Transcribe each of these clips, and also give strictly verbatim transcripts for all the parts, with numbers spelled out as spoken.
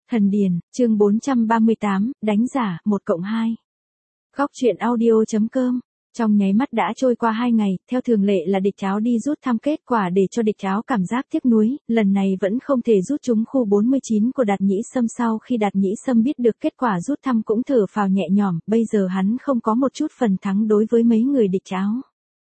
Thần Điền, chương bốn trăm ba mươi tám, đánh giả, một cộng hai. Góc truyện audio.com. Trong nháy mắt đã trôi qua hai ngày, theo thường lệ là địch cháo đi rút thăm kết quả để cho địch cháo cảm giác tiếc nuối, lần này vẫn không thể rút trúng khu bốn mươi chín của Đạt Nhĩ Sâm. Sau khi Đạt Nhĩ Sâm biết được kết quả rút thăm cũng thở phào nhẹ nhõm, bây giờ hắn không có một chút phần thắng đối với mấy người địch cháo.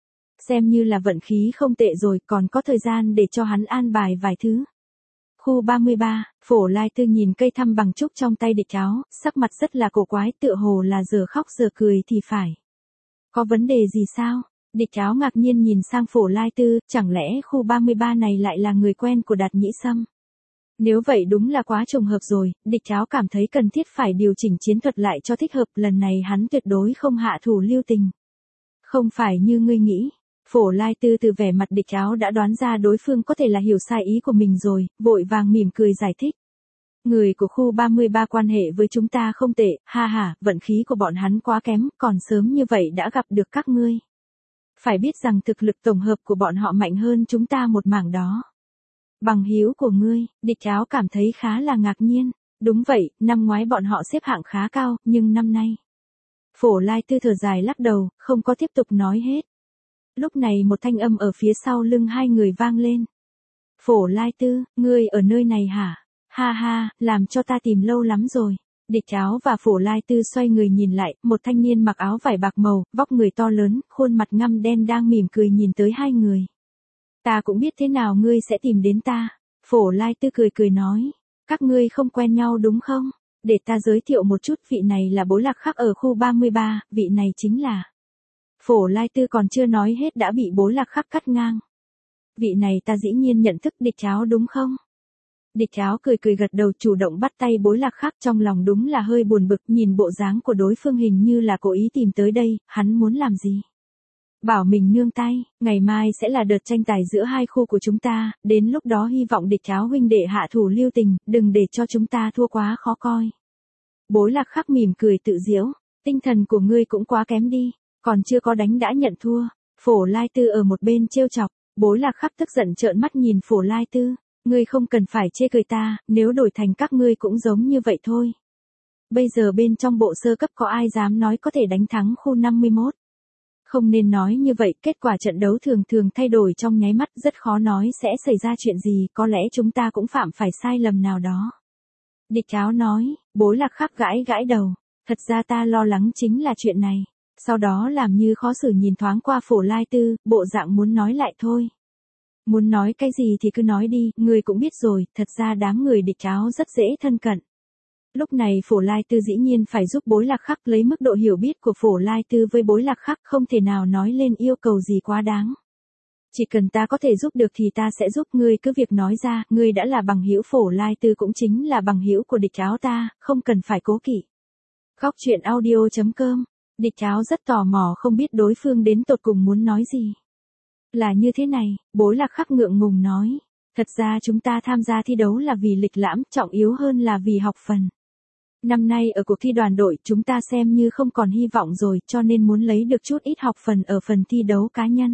Xem như là vận khí không tệ rồi, còn có thời gian để cho hắn an bài vài thứ. Khu ba mươi ba, Phổ Lai Tư nhìn cây thăm bằng trúc trong tay địch cháo, sắc mặt rất là cổ quái, tựa hồ là giờ khóc giờ cười thì phải. Có vấn đề gì sao? Địch cháo ngạc nhiên nhìn sang Phổ Lai Tư, chẳng lẽ khu ba mươi ba này lại là người quen của Đạt Nhĩ Sâm? Nếu vậy đúng là quá trùng hợp rồi, địch cháo cảm thấy cần thiết phải điều chỉnh chiến thuật lại cho thích hợp, lần này hắn tuyệt đối không hạ thủ lưu tình. Không phải như ngươi nghĩ. Phổ Lai Tư từ vẻ mặt địch cháo đã đoán ra đối phương có thể là hiểu sai ý của mình rồi, vội vàng mỉm cười giải thích. Người của khu ba mươi ba quan hệ với chúng ta không tệ, ha ha, vận khí của bọn hắn quá kém, còn sớm như vậy đã gặp được các ngươi. Phải biết rằng thực lực tổng hợp của bọn họ mạnh hơn chúng ta một mảng đó. Bằng hữu của ngươi, địch cháo cảm thấy khá là ngạc nhiên. Đúng vậy, năm ngoái bọn họ xếp hạng khá cao, nhưng năm nay. Phổ Lai Tư thở dài lắc đầu, không có tiếp tục nói hết. Lúc này một thanh âm ở phía sau lưng hai người vang lên. Phổ Lai Tư, ngươi ở nơi này hả? Ha ha, làm cho ta tìm lâu lắm rồi. Địch cháo và Phổ Lai Tư xoay người nhìn lại, một thanh niên mặc áo vải bạc màu, vóc người to lớn, khuôn mặt ngăm đen đang mỉm cười nhìn tới hai người. Ta cũng biết thế nào ngươi sẽ tìm đến ta. Phổ Lai Tư cười cười nói. Các ngươi không quen nhau đúng không? Để ta giới thiệu một chút, vị này là Bối Lạc Khắc ở khu ba mươi ba, vị này chính là... Phổ Lai Tư còn chưa nói hết đã bị Bối Lạc Khắc cắt ngang. Vị này ta dĩ nhiên nhận thức địch cháo đúng không? Địch cháo cười cười gật đầu, chủ động bắt tay Bối Lạc Khắc, trong lòng đúng là hơi buồn bực, nhìn bộ dáng của đối phương hình như là cố ý tìm tới đây, hắn muốn làm gì? Bảo mình nương tay, ngày mai sẽ là đợt tranh tài giữa hai khu của chúng ta, đến lúc đó hy vọng địch cháo huynh đệ hạ thủ lưu tình, đừng để cho chúng ta thua quá khó coi. Bối Lạc Khắc mỉm cười tự giễu, tinh thần của ngươi cũng quá kém đi. Còn chưa có đánh đã nhận thua. Phổ Lai Tư ở một bên trêu chọc. Bối Lạc Khắc tức giận trợn mắt nhìn Phổ Lai Tư. Ngươi không cần phải chê cười ta, nếu đổi thành các ngươi cũng giống như vậy thôi. Bây giờ bên trong bộ sơ cấp có ai dám nói có thể đánh thắng khu năm mươi mốt. Không nên nói như vậy, kết quả trận đấu thường thường thay đổi trong nháy mắt, rất khó nói sẽ xảy ra chuyện gì, có lẽ chúng ta cũng phạm phải sai lầm nào đó. Địch cháo nói. Bối Lạc Khắc gãi gãi đầu. Thật ra ta lo lắng chính là chuyện này. Sau đó làm như khó xử nhìn thoáng qua Phổ Lai Tư, bộ dạng muốn nói lại thôi. Muốn nói cái gì thì cứ nói đi, ngươi cũng biết rồi, thật ra đám người địch cháo rất dễ thân cận. Lúc này Phổ Lai Tư dĩ nhiên phải giúp Bối Lạc Khắc, lấy mức độ hiểu biết của Phổ Lai Tư với Bối Lạc Khắc không thể nào nói lên yêu cầu gì quá đáng. Chỉ cần ta có thể giúp được thì ta sẽ giúp ngươi, cứ việc nói ra, ngươi đã là bằng hữu. Phổ Lai Tư cũng chính là bằng hữu của địch cháo ta, không cần phải cố kỵ. Góc truyện audio.com. Địch cháo rất tò mò không biết đối phương đến tột cùng muốn nói gì. Là như thế này, Bối Lạc Khắc ngượng ngùng nói. Thật ra chúng ta tham gia thi đấu là vì lịch lãm, trọng yếu hơn là vì học phần. Năm nay ở cuộc thi đoàn đội chúng ta xem như không còn hy vọng rồi, cho nên muốn lấy được chút ít học phần ở phần thi đấu cá nhân.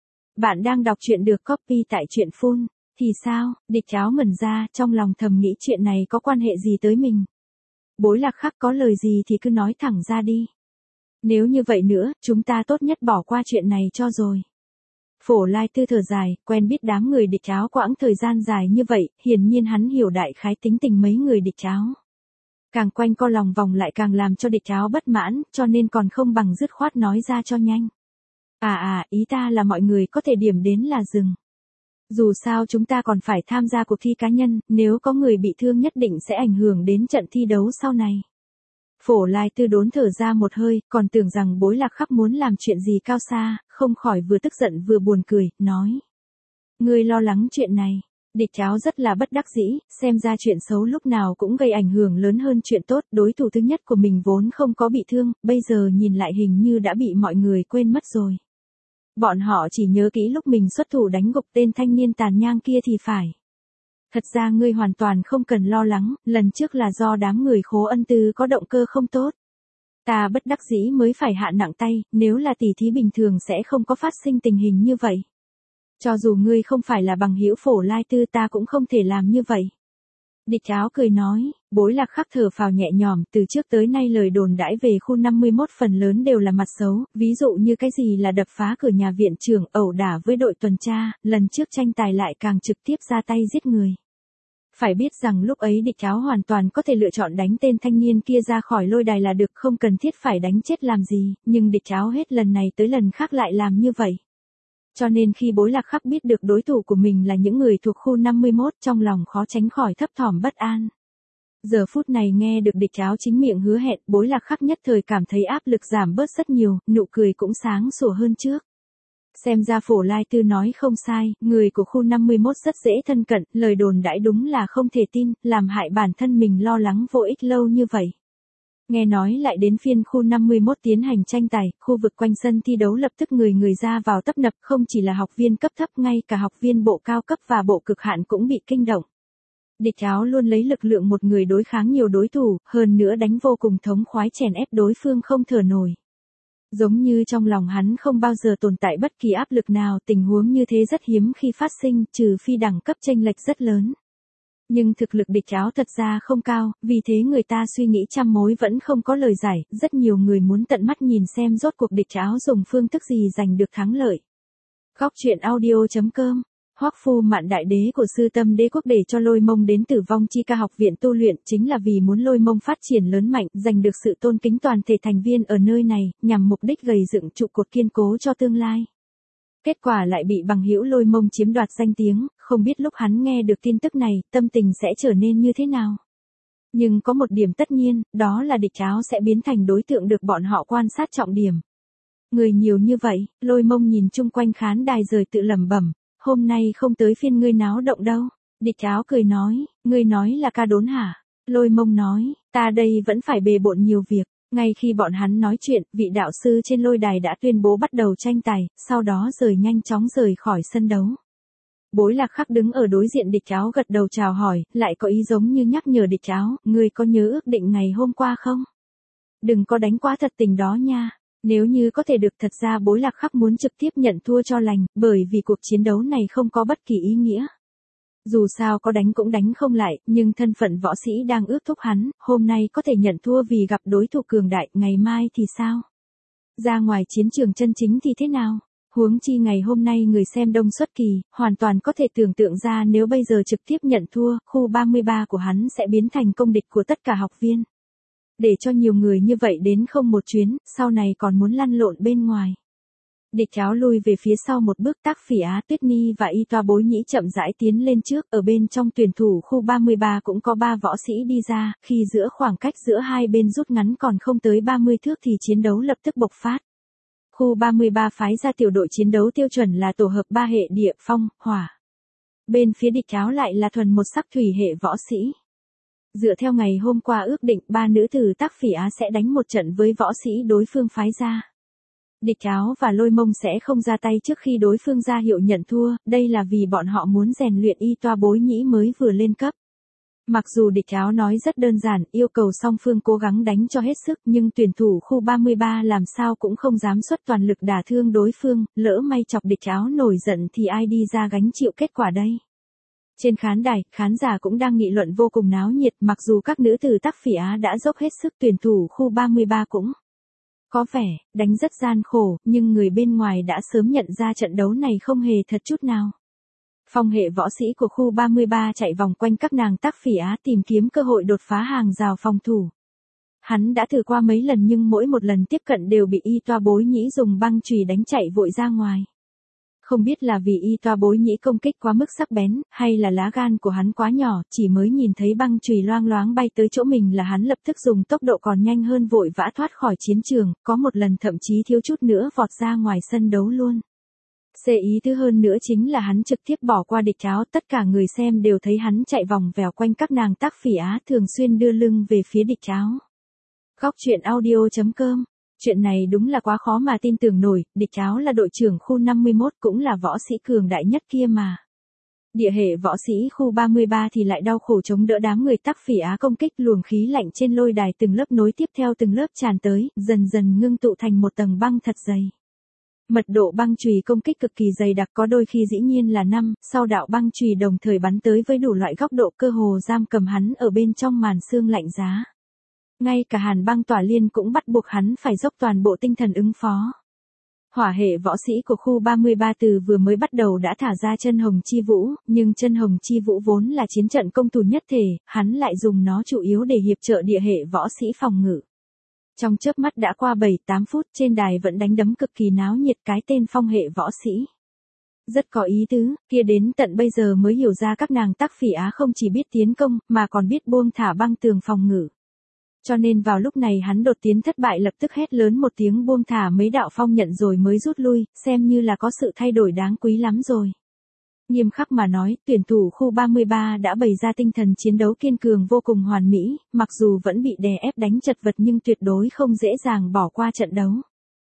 Bạn đang đọc truyện được copy tại truyện full, thì sao? Địch cháo ngẩn ra, trong lòng thầm nghĩ chuyện này có quan hệ gì tới mình. Bối Lạc Khắc có lời gì thì cứ nói thẳng ra đi. Nếu như vậy nữa, chúng ta tốt nhất bỏ qua chuyện này cho rồi. Phổ Lai Tư thở dài, quen biết đám người địch cháo quãng thời gian dài như vậy, hiển nhiên hắn hiểu đại khái tính tình mấy người địch cháo. Càng quanh co lòng vòng lại càng làm cho địch cháo bất mãn, cho nên còn không bằng dứt khoát nói ra cho nhanh. À à, ý ta là mọi người có thể điểm đến là dừng. Dù sao chúng ta còn phải tham gia cuộc thi cá nhân, nếu có người bị thương nhất định sẽ ảnh hưởng đến trận thi đấu sau này. Phổ Lai Tư đốn thở ra một hơi, còn tưởng rằng Bối Lạc Khắc muốn làm chuyện gì cao xa, không khỏi vừa tức giận vừa buồn cười, nói. Ngươi lo lắng chuyện này. Địch cháo rất là bất đắc dĩ, xem ra chuyện xấu lúc nào cũng gây ảnh hưởng lớn hơn chuyện tốt, đối thủ thứ nhất của mình vốn không có bị thương, bây giờ nhìn lại hình như đã bị mọi người quên mất rồi. Bọn họ chỉ nhớ kỹ lúc mình xuất thủ đánh gục tên thanh niên tàn nhang kia thì phải. Thật ra ngươi hoàn toàn không cần lo lắng, lần trước là do đám người Khố Ân Tư có động cơ không tốt. Ta bất đắc dĩ mới phải hạ nặng tay, nếu là tỷ thí bình thường sẽ không có phát sinh tình hình như vậy. Cho dù ngươi không phải là bằng hữu Phổ Lai Tư ta cũng không thể làm như vậy. Địch Áo cười nói, Bối Lạc Khắc thở phào nhẹ nhõm, từ trước tới nay lời đồn đãi về khu năm mươi mốt phần lớn đều là mặt xấu, ví dụ như cái gì là đập phá cửa nhà viện trưởng, ẩu đả với đội tuần tra, lần trước tranh tài lại càng trực tiếp ra tay giết người. Phải biết rằng lúc ấy Địch Áo hoàn toàn có thể lựa chọn đánh tên thanh niên kia ra khỏi lôi đài là được, không cần thiết phải đánh chết làm gì, nhưng Địch Áo hết lần này tới lần khác lại làm như vậy. Cho nên khi Bối Lạc Khắc biết được đối thủ của mình là những người thuộc khu năm mươi mốt, trong lòng khó tránh khỏi thấp thỏm bất an. Giờ phút này nghe được Địch Áo chính miệng hứa hẹn, Bối Lạc Khắc nhất thời cảm thấy áp lực giảm bớt rất nhiều, nụ cười cũng sáng sủa hơn trước. Xem ra Phổ Lai Tư nói không sai, người của khu năm mươi mốt rất dễ thân cận, lời đồn đãi đúng là không thể tin, làm hại bản thân mình lo lắng vô ích lâu như vậy. Nghe nói lại đến phiên khu năm mươi mốt tiến hành tranh tài, khu vực quanh sân thi đấu lập tức người người ra vào tấp nập, không chỉ là học viên cấp thấp, ngay cả học viên bộ cao cấp và bộ cực hạn cũng bị kinh động. Địch Áo luôn lấy lực lượng một người đối kháng nhiều đối thủ, hơn nữa đánh vô cùng thống khoái, chèn ép đối phương không thở nổi. Giống như trong lòng hắn không bao giờ tồn tại bất kỳ áp lực nào, tình huống như thế rất hiếm khi phát sinh, trừ phi đẳng cấp chênh lệch rất lớn. Nhưng thực lực Địch Áo thật ra không cao, vì thế người ta suy nghĩ trăm mối vẫn không có lời giải, rất nhiều người muốn tận mắt nhìn xem rốt cuộc Địch Áo dùng phương thức gì giành được thắng lợi. Góc truyện audio chấm com. Hoắc Phu Mạn đại đế của Sư Tâm Đế quốc để cho Lôi Mông đến Tử Vong Chi Ca học viện tu luyện, chính là vì muốn Lôi Mông phát triển lớn mạnh, giành được sự tôn kính toàn thể thành viên ở nơi này, nhằm mục đích gầy dựng trụ cột kiên cố cho tương lai. Kết quả lại bị bằng hữu Lôi Mông chiếm đoạt danh tiếng, không biết lúc hắn nghe được tin tức này, tâm tình sẽ trở nên như thế nào. Nhưng có một điểm tất nhiên, đó là Địch Áo sẽ biến thành đối tượng được bọn họ quan sát trọng điểm. Người nhiều như vậy, Lôi Mông nhìn chung quanh khán đài rồi tự lẩm bẩm, hôm nay không tới phiên ngươi náo động đâu. Địch Áo cười nói, ngươi nói là ca đốn hả? Lôi Mông nói, ta đây vẫn phải bề bộn nhiều việc. Ngay khi bọn hắn nói chuyện, vị đạo sư trên lôi đài đã tuyên bố bắt đầu tranh tài, sau đó rời nhanh chóng rời khỏi sân đấu. Bối Lạc Khắc đứng ở đối diện Địch Áo gật đầu chào hỏi, lại có ý giống như nhắc nhở Địch Áo, ngươi có nhớ ước định ngày hôm qua không? Đừng có đánh quá thật tình đó nha. Nếu như có thể được, thật ra Bối Lạc Khắc muốn trực tiếp nhận thua cho lành, bởi vì cuộc chiến đấu này không có bất kỳ ý nghĩa. Dù sao có đánh cũng đánh không lại, nhưng thân phận võ sĩ đang ước thúc hắn, hôm nay có thể nhận thua vì gặp đối thủ cường đại, ngày mai thì sao? Ra ngoài chiến trường chân chính thì thế nào? Huống chi ngày hôm nay người xem đông xuất kỳ, hoàn toàn có thể tưởng tượng ra nếu bây giờ trực tiếp nhận thua, khu ba mươi ba của hắn sẽ biến thành công địch của tất cả học viên. Để cho nhiều người như vậy đến không một chuyến, sau này còn muốn lăn lộn bên ngoài. Địch Áo lui về phía sau một bước, Tác Phỉ Á, Tuyết Ni và Y Toa Bối Nhĩ chậm rãi tiến lên trước, ở bên trong tuyển thủ khu ba mươi ba cũng có ba võ sĩ đi ra, khi giữa khoảng cách giữa hai bên rút ngắn còn không tới ba mươi thước thì chiến đấu lập tức bộc phát. Khu ba mươi ba phái ra tiểu đội chiến đấu tiêu chuẩn là tổ hợp ba hệ địa, phong, hỏa. Bên phía Địch Áo lại là thuần một sắc thủy hệ võ sĩ. Dựa theo ngày hôm qua ước định, ba nữ tử Tác Phỉ Á sẽ đánh một trận với võ sĩ đối phương phái ra. Địch Áo và Lôi Mông sẽ không ra tay trước khi đối phương ra hiệu nhận thua, đây là vì bọn họ muốn rèn luyện Y Toa Bối Nhĩ mới vừa lên cấp. Mặc dù Địch Áo nói rất đơn giản, yêu cầu song phương cố gắng đánh cho hết sức, nhưng tuyển thủ khu ba mươi ba làm sao cũng không dám xuất toàn lực đả thương đối phương, lỡ may chọc Địch Áo nổi giận thì ai đi ra gánh chịu kết quả đây. Trên khán đài, khán giả cũng đang nghị luận vô cùng náo nhiệt, mặc dù các nữ tử Tác Phỉ Á đã dốc hết sức, tuyển thủ khu ba mươi ba cũng có vẻ đánh rất gian khổ, nhưng người bên ngoài đã sớm nhận ra trận đấu này không hề thật chút nào. Phong hệ võ sĩ của khu ba mươi ba chạy vòng quanh các nàng Tác Phỉ Á tìm kiếm cơ hội đột phá hàng rào phòng thủ. Hắn đã thử qua mấy lần nhưng mỗi một lần tiếp cận đều bị Y Toa Bối Nhĩ dùng băng chùy đánh chạy vội ra ngoài. Không biết là vì Y Toa Bối Nhĩ công kích quá mức sắc bén, hay là lá gan của hắn quá nhỏ, chỉ mới nhìn thấy băng chùy loang loáng bay tới chỗ mình là hắn lập tức dùng tốc độ còn nhanh hơn vội vã thoát khỏi chiến trường, có một lần thậm chí thiếu chút nữa vọt ra ngoài sân đấu luôn. Xê ý thứ hơn nữa chính là hắn trực tiếp bỏ qua Địch Áo, tất cả người xem đều thấy hắn chạy vòng vèo quanh các nàng Tác Phỉ Á, thường xuyên đưa lưng về phía Địch Áo. Góc truyện audio chấm com. Chuyện này đúng là quá khó mà tin tưởng nổi, Địch Áo là đội trưởng khu năm mươi mốt cũng là võ sĩ cường đại nhất kia mà. Địa hệ võ sĩ khu ba mươi ba thì lại đau khổ chống đỡ đám người Tác Phỉ Á công kích, luồng khí lạnh trên lôi đài từng lớp nối tiếp theo từng lớp tràn tới, dần dần ngưng tụ thành một tầng băng thật dày. Mật độ băng chùy công kích cực kỳ dày đặc, có đôi khi dĩ nhiên là năm, sau đạo băng chùy đồng thời bắn tới với đủ loại góc độ, cơ hồ giam cầm hắn ở bên trong màn sương lạnh giá. Ngay cả Hàn Băng Tỏa Liên cũng bắt buộc hắn phải dốc toàn bộ tinh thần ứng phó. Hỏa hệ võ sĩ của khu ba mươi ba từ vừa mới bắt đầu đã thả ra chân hồng chi vũ, nhưng chân hồng chi vũ vốn là chiến trận công thủ nhất thể, hắn lại dùng nó chủ yếu để hiệp trợ địa hệ võ sĩ phòng ngự. Trong chớp mắt đã qua bảy tám phút, trên đài vẫn đánh đấm cực kỳ náo nhiệt cái tên phong hệ võ sĩ. Rất có ý tứ, kia đến tận bây giờ mới hiểu ra các nàng Tắc Phỉ Á không chỉ biết tiến công, mà còn biết buông thả băng tường phòng ngự. Cho nên vào lúc này hắn đột tiến thất bại lập tức hét lớn một tiếng buông thả mấy đạo phong nhận rồi mới rút lui, xem như là có sự thay đổi đáng quý lắm rồi. Nghiêm khắc mà nói, tuyển thủ khu ba mươi ba đã bày ra tinh thần chiến đấu kiên cường vô cùng hoàn mỹ, mặc dù vẫn bị đè ép đánh chật vật nhưng tuyệt đối không dễ dàng bỏ qua trận đấu.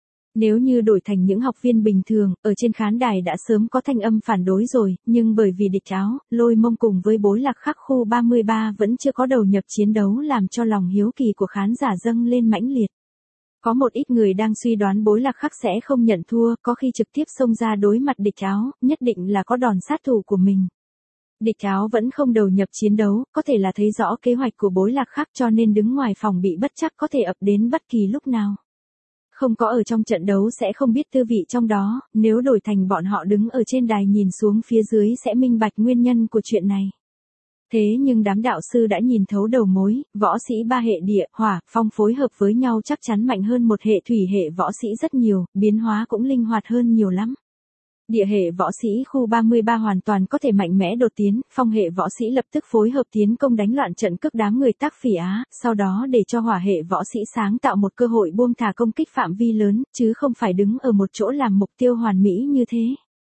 Nếu như đổi thành những học viên bình thường, ở trên khán đài đã sớm có thanh âm phản đối rồi, nhưng bởi vì địch Áo, Lôi Mông cùng với Bối Lạc Khắc khu ba mươi ba vẫn chưa có đầu nhập chiến đấu làm cho lòng hiếu kỳ của khán giả dâng lên mãnh liệt. Có một ít người đang suy đoán Bối Lạc Khắc sẽ không nhận thua, có khi trực tiếp xông ra đối mặt địch Áo, nhất định là có đòn sát thủ của mình. Địch Áo vẫn không đầu nhập chiến đấu, có thể là thấy rõ kế hoạch của Bối Lạc Khắc cho nên đứng ngoài phòng bị bất chắc có thể ập đến bất kỳ lúc nào. Không có ở trong trận đấu sẽ không biết tư vị trong đó, nếu đổi thành bọn họ đứng ở trên đài nhìn xuống phía dưới sẽ minh bạch nguyên nhân của chuyện này. Thế nhưng đám đạo sư đã nhìn thấu đầu mối, võ sĩ ba hệ địa, hỏa, phong phối hợp với nhau chắc chắn mạnh hơn một hệ thủy hệ võ sĩ rất nhiều, biến hóa cũng linh hoạt hơn nhiều lắm. Địa hệ võ sĩ khu ba mươi ba hoàn toàn có thể mạnh mẽ đột tiến, phong hệ võ sĩ lập tức phối hợp tiến công đánh loạn trận cước đám người Tắc Phỉ Á, sau đó để cho hỏa hệ võ sĩ sáng tạo một cơ hội buông thả công kích phạm vi lớn, chứ không phải đứng ở một chỗ làm mục tiêu hoàn mỹ như thế.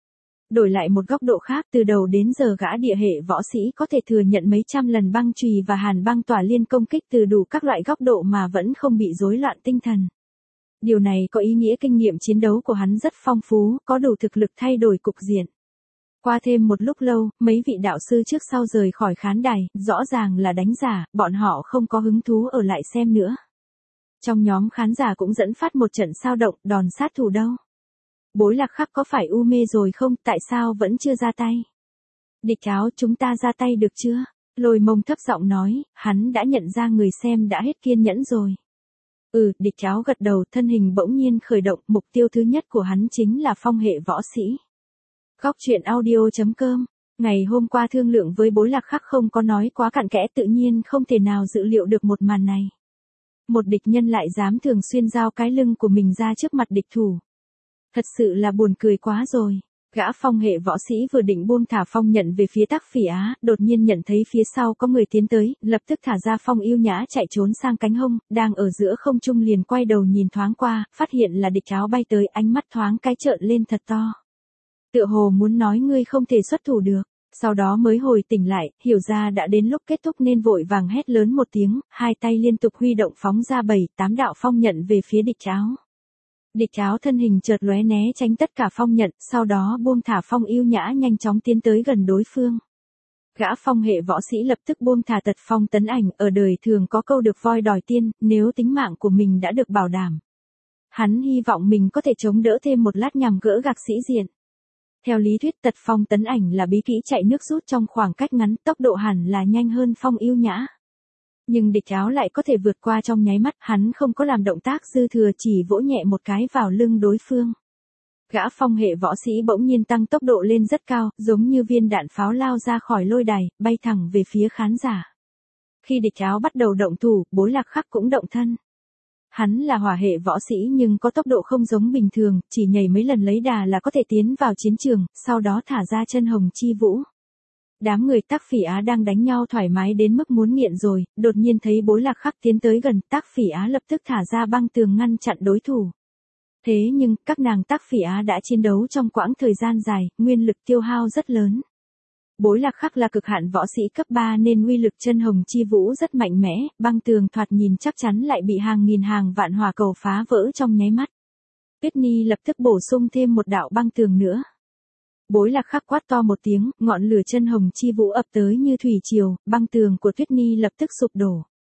Đổi lại một góc độ khác, từ đầu đến giờ gã địa hệ võ sĩ có thể thừa nhận mấy trăm lần băng chùy và Hàn Băng Tỏa Liên công kích từ đủ các loại góc độ mà vẫn không bị rối loạn tinh thần. Điều này có ý nghĩa kinh nghiệm chiến đấu của hắn rất phong phú, có đủ thực lực thay đổi cục diện. Qua thêm một lúc lâu, mấy vị đạo sư trước sau rời khỏi khán đài, rõ ràng là đánh giả, bọn họ không có hứng thú ở lại xem nữa. Trong nhóm khán giả cũng dẫn phát một trận sao động, đòn sát thủ đâu? Bối Lạc Khắc có phải u mê rồi không, tại sao vẫn chưa ra tay? Địch Áo, chúng ta ra tay được chưa? Lôi Mông thấp giọng nói, hắn đã nhận ra người xem đã hết kiên nhẫn rồi. Ừ, địch Áo gật đầu, thân hình bỗng nhiên khởi động, mục tiêu thứ nhất của hắn chính là phong hệ võ sĩ. Góc truyện audio chấm com. Ngày hôm qua thương lượng với Bối Lạc Khắc không có nói quá cặn kẽ, tự nhiên không thể nào dự liệu được một màn này. Một địch nhân lại dám thường xuyên giao cái lưng của mình ra trước mặt địch thủ. Thật sự là buồn cười quá rồi. Gã phong hệ võ sĩ vừa định buông thả phong nhận về phía Tắc Phỉ Á, đột nhiên nhận thấy phía sau có người tiến tới, lập tức thả ra phong yêu nhã chạy trốn sang cánh hông, đang ở giữa không trung liền quay đầu nhìn thoáng qua, phát hiện là địch Áo bay tới, ánh mắt thoáng cái trợn lên thật to. Tựa hồ muốn nói ngươi không thể xuất thủ được, sau đó mới hồi tỉnh lại, hiểu ra đã đến lúc kết thúc nên vội vàng hét lớn một tiếng, hai tay liên tục huy động phóng ra bảy, tám đạo phong nhận về phía địch Áo. Địch Áo thân hình chợt lóe né tránh tất cả phong nhận, sau đó buông thả phong yêu nhã nhanh chóng tiến tới gần đối phương. Gã phong hệ võ sĩ lập tức buông thả tật phong tấn ảnh, ở đời thường có câu được voi đòi tiên, nếu tính mạng của mình đã được bảo đảm. Hắn hy vọng mình có thể chống đỡ thêm một lát nhằm gỡ gạc sĩ diện. Theo lý thuyết tật phong tấn ảnh là bí kỹ chạy nước rút trong khoảng cách ngắn, tốc độ hẳn là nhanh hơn phong yêu nhã. Nhưng địch Áo lại có thể vượt qua trong nháy mắt, hắn không có làm động tác dư thừa, chỉ vỗ nhẹ một cái vào lưng đối phương. Gã phong hệ võ sĩ bỗng nhiên tăng tốc độ lên rất cao, giống như viên đạn pháo lao ra khỏi lôi đài, bay thẳng về phía khán giả. Khi địch Áo bắt đầu động thủ, Bối Lạc Khắc cũng động thân. Hắn là hỏa hệ võ sĩ nhưng có tốc độ không giống bình thường, chỉ nhảy mấy lần lấy đà là có thể tiến vào chiến trường, sau đó thả ra chân hồng chi vũ. Đám người Tắc Phỉ Á đang đánh nhau thoải mái đến mức muốn nghiện rồi, đột nhiên thấy Bối Lạc Khắc tiến tới gần, Tắc Phỉ Á lập tức thả ra băng tường ngăn chặn đối thủ. Thế nhưng, các nàng Tắc Phỉ Á đã chiến đấu trong quãng thời gian dài, nguyên lực tiêu hao rất lớn. Bối Lạc Khắc là cực hạn võ sĩ cấp ba nên uy lực chân hồng chi vũ rất mạnh mẽ, băng tường thoạt nhìn chắc chắn lại bị hàng nghìn hàng vạn hỏa cầu phá vỡ trong nháy mắt. Tuyết Ni lập tức bổ sung thêm một đạo băng tường nữa. Bối Lạc Khắc quát to một tiếng, ngọn lửa chân hồng chi vũ ập tới như thủy triều, băng tường của Tuyết Ni lập tức sụp đổ.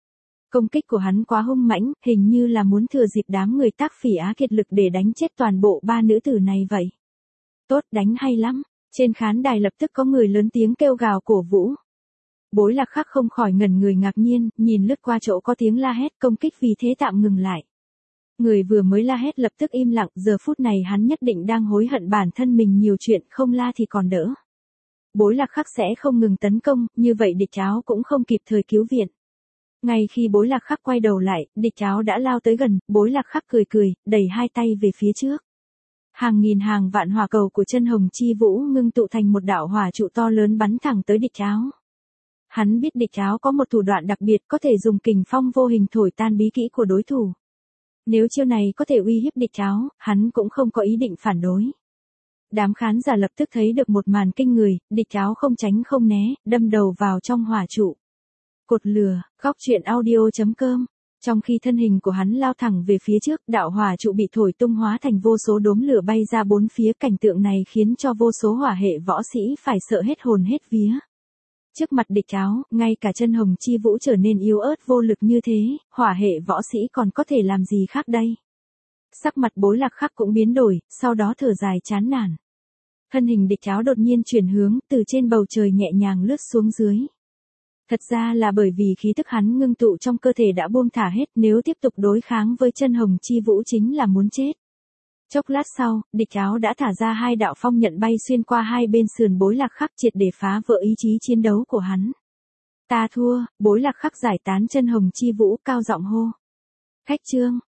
Công kích của hắn quá hung mãnh, hình như là muốn thừa dịp đám người Tác Phỉ Á kiệt lực để đánh chết toàn bộ ba nữ tử này vậy. Tốt, đánh hay lắm. Trên khán đài lập tức có người lớn tiếng kêu gào cổ vũ. Bối Lạc Khắc không khỏi ngẩn người ngạc nhiên, nhìn lướt qua chỗ có tiếng la hét, công kích vì thế tạm ngừng lại. Người vừa mới la hét lập tức im lặng, giờ phút này hắn nhất định đang hối hận bản thân mình nhiều chuyện, không la thì còn đỡ. Bối Lạc Khắc sẽ không ngừng tấn công, như vậy địch Tráo cũng không kịp thời cứu viện. Ngay khi Bối Lạc Khắc quay đầu lại, địch Tráo đã lao tới gần, Bối Lạc Khắc cười cười, đẩy hai tay về phía trước. Hàng nghìn hàng vạn hỏa cầu của chân hồng chi vũ ngưng tụ thành một đạo hỏa trụ to lớn bắn thẳng tới địch Tráo. Hắn biết địch Tráo có một thủ đoạn đặc biệt, có thể dùng kình phong vô hình thổi tan bí kỹ của đối thủ. Nếu chiêu này có thể uy hiếp địch Tráo, hắn cũng không có ý định phản đối. Đám khán giả lập tức thấy được một màn kinh người, địch Tráo không tránh không né, đâm đầu vào trong hỏa trụ. Cột lửa, góc truyện audio chấm com. Trong khi thân hình của hắn lao thẳng về phía trước, đạo hỏa trụ bị thổi tung hóa thành vô số đốm lửa bay ra bốn phía, cảnh tượng này khiến cho vô số hỏa hệ võ sĩ phải sợ hết hồn hết vía. Trước mặt địch Tráo, ngay cả chân hồng chi vũ trở nên yếu ớt vô lực như thế, hỏa hệ võ sĩ còn có thể làm gì khác đây? Sắc mặt Bối Lạc Khắc cũng biến đổi, sau đó thở dài chán nản. Thân hình địch Tráo đột nhiên chuyển hướng, từ trên bầu trời nhẹ nhàng lướt xuống dưới. Thật ra là bởi vì khí tức hắn ngưng tụ trong cơ thể đã buông thả hết, nếu tiếp tục đối kháng với chân hồng chi vũ chính là muốn chết. Chốc lát sau, địch Tráo đã thả ra hai đạo phong nhận bay xuyên qua hai bên sườn Bối Lạc Khắc, triệt để phá vỡ ý chí chiến đấu của hắn. Ta thua, Bối Lạc Khắc giải tán chân hồng chi vũ, cao giọng hô. Khách trương,